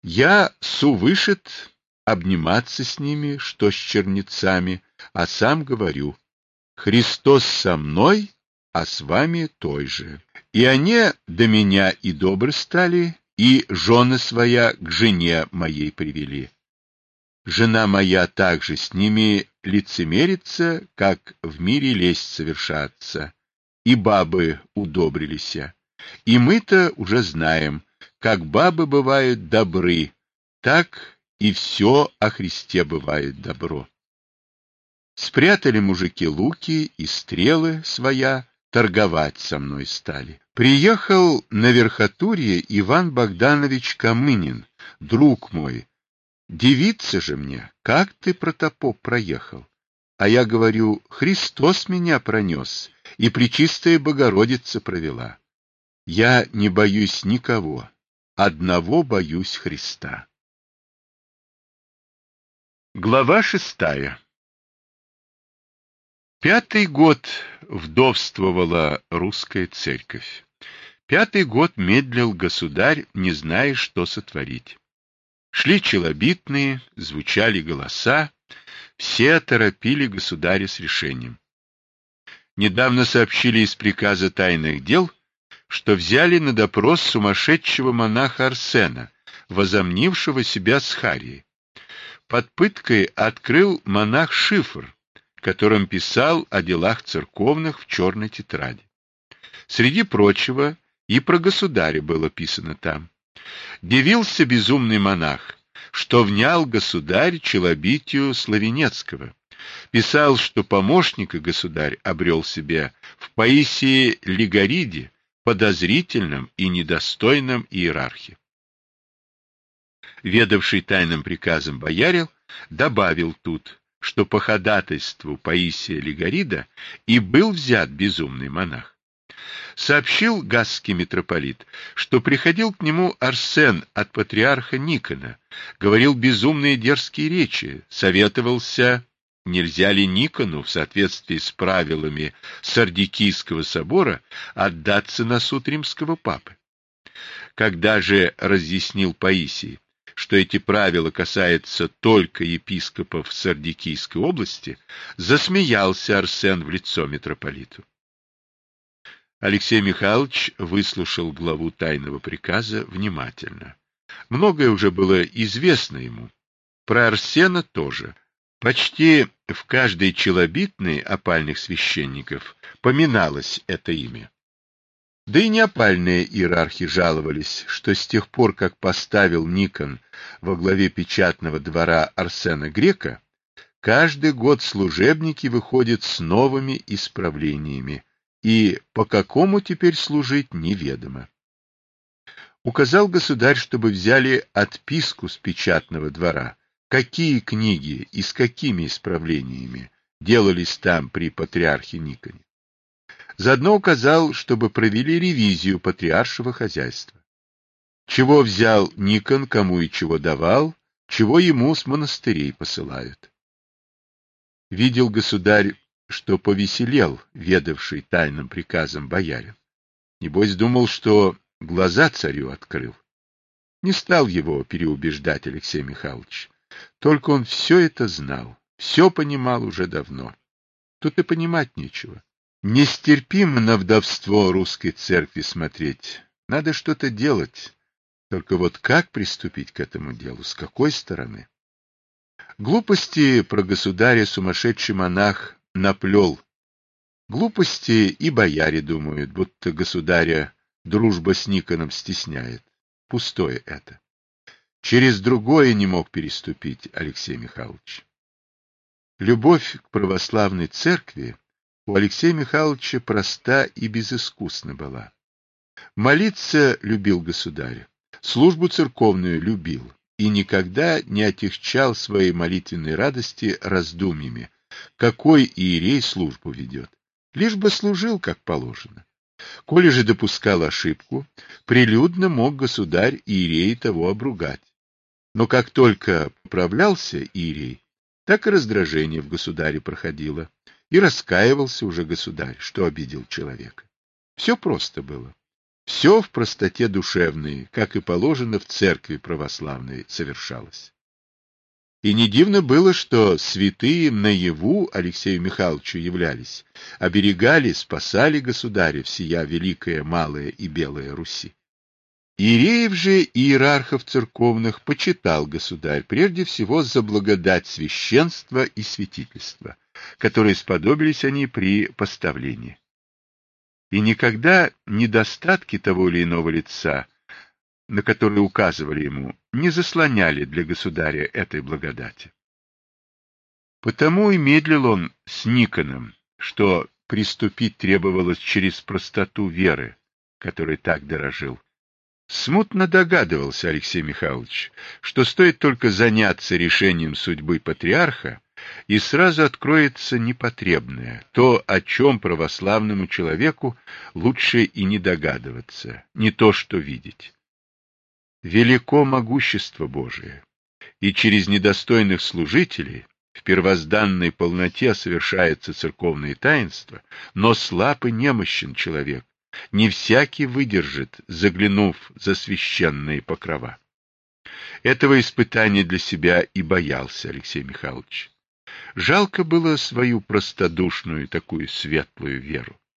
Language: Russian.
Я сувышит обниматься с ними, что с чернецами, а сам говорю: Христос со мной, а с вами той же. И они до меня и добры стали, и жены своя к жене моей привели. Жена моя также с ними лицемерится, как в мире лесть совершаться, и бабы удобрилися. И мы-то уже знаем, как бабы бывают добры, так и все о Христе бывает добро. Спрятали мужики луки и стрелы своя, торговать со мной стали. Приехал на верхотурье Иван Богданович Камынин, друг мой. Дивится же мне, как ты, протопоп, проехал. А я говорю: Христос меня пронес, и Пречистая Богородица провела. Я не боюсь никого, одного боюсь Христа. Глава 6. 5-й год вдовствовала русская церковь. 5-й год медлил государь, не зная, что сотворить. Шли челобитные, звучали голоса, все торопили государя с решением. Недавно сообщили из приказа тайных дел, что взяли на допрос сумасшедшего монаха Арсена, возомнившего себя Схарией. Под пыткой открыл монах шифр, которым писал о делах церковных в черной тетради. Среди прочего и про государя было писано там. Дивился безумный монах, что внял государь челобитию Славенецкого. Писал, что помощника государь обрел себе в Паисии Лигариде, подозрительном и недостойном иерархе. Ведавший тайным приказом боярин добавил тут, что по ходатайству Паисия Лигарида и был взят безумный монах. Сообщил гасский митрополит, что приходил к нему Арсен от патриарха Никона, говорил безумные дерзкие речи, советовался, нельзя ли Никону в соответствии с правилами Сардикийского собора отдаться на суд римского папы. Когда же разъяснил Паисий, что эти правила касаются только епископов Сардикийской области, засмеялся Арсен в лицо митрополиту. Алексей Михайлович выслушал главу тайного приказа внимательно. Многое уже было известно ему. Про Арсена тоже. Почти в каждой челобитной опальных священников поминалось это имя. Да и неопальные иерархи жаловались, что с тех пор, как поставил Никон во главе печатного двора Арсена Грека, каждый год служебники выходят с новыми исправлениями, и по какому теперь служить неведомо. Указал государь, чтобы взяли отписку с печатного двора, какие книги и с какими исправлениями делались там при патриархе Никоне. Заодно указал, чтобы провели ревизию патриаршего хозяйства. Чего взял Никон, кому и чего давал, чего ему с монастырей посылают. Видел государь, что повеселел ведавший тайным приказом боярин. Небось думал, что глаза царю открыл. Не стал его переубеждать Алексей Михайлович. Только он все это знал, все понимал уже давно. Тут и понимать нечего. Нестерпимо на вдовство русской церкви смотреть. Надо что-то делать. Только вот как приступить к этому делу, с какой стороны? Глупости про государя сумасшедший монах наплел. Глупости и бояре думают, будто государя дружба с Никоном стесняет. Пустое это. Через другое не мог переступить Алексей Михайлович. Любовь к православной церкви у Алексея Михайловича проста и безыскусна была. Молиться любил государя, службу церковную любил и никогда не отягчал своей молитвенной радости раздумьями, какой иерей службу ведет, лишь бы служил как положено. Коли же допускал ошибку, прилюдно мог государь иерей того обругать. Но как только поправлялся иерей, так и раздражение в государе проходило, и раскаивался уже государь, что обидел человека. Все просто было. Все в простоте душевной, как и положено в церкви православной, совершалось. И не дивно было, что святые наяву Алексею Михайловичу являлись, оберегали, спасали государя всея великая, малая и белая Руси. Иереев же и иерархов церковных почитал государь прежде всего за благодать священства и святительства, которые сподобились они при поставлении. И никогда недостатки того или иного лица, на которые указывали ему, не заслоняли для государя этой благодати. Потому и медлил он с Никоном, что приступить требовалось через простоту веры, которой так дорожил. Смутно догадывался Алексей Михайлович, что стоит только заняться решением судьбы патриарха, и сразу откроется непотребное, то, о чем православному человеку лучше и не догадываться, не то что видеть. Велико могущество Божие, и через недостойных служителей в первозданной полноте совершается церковное таинство, но слаб и немощен человек, не всякий выдержит, заглянув за священные покрова. Этого испытания для себя и боялся Алексей Михайлович. Жалко было свою простодушную такую светлую веру.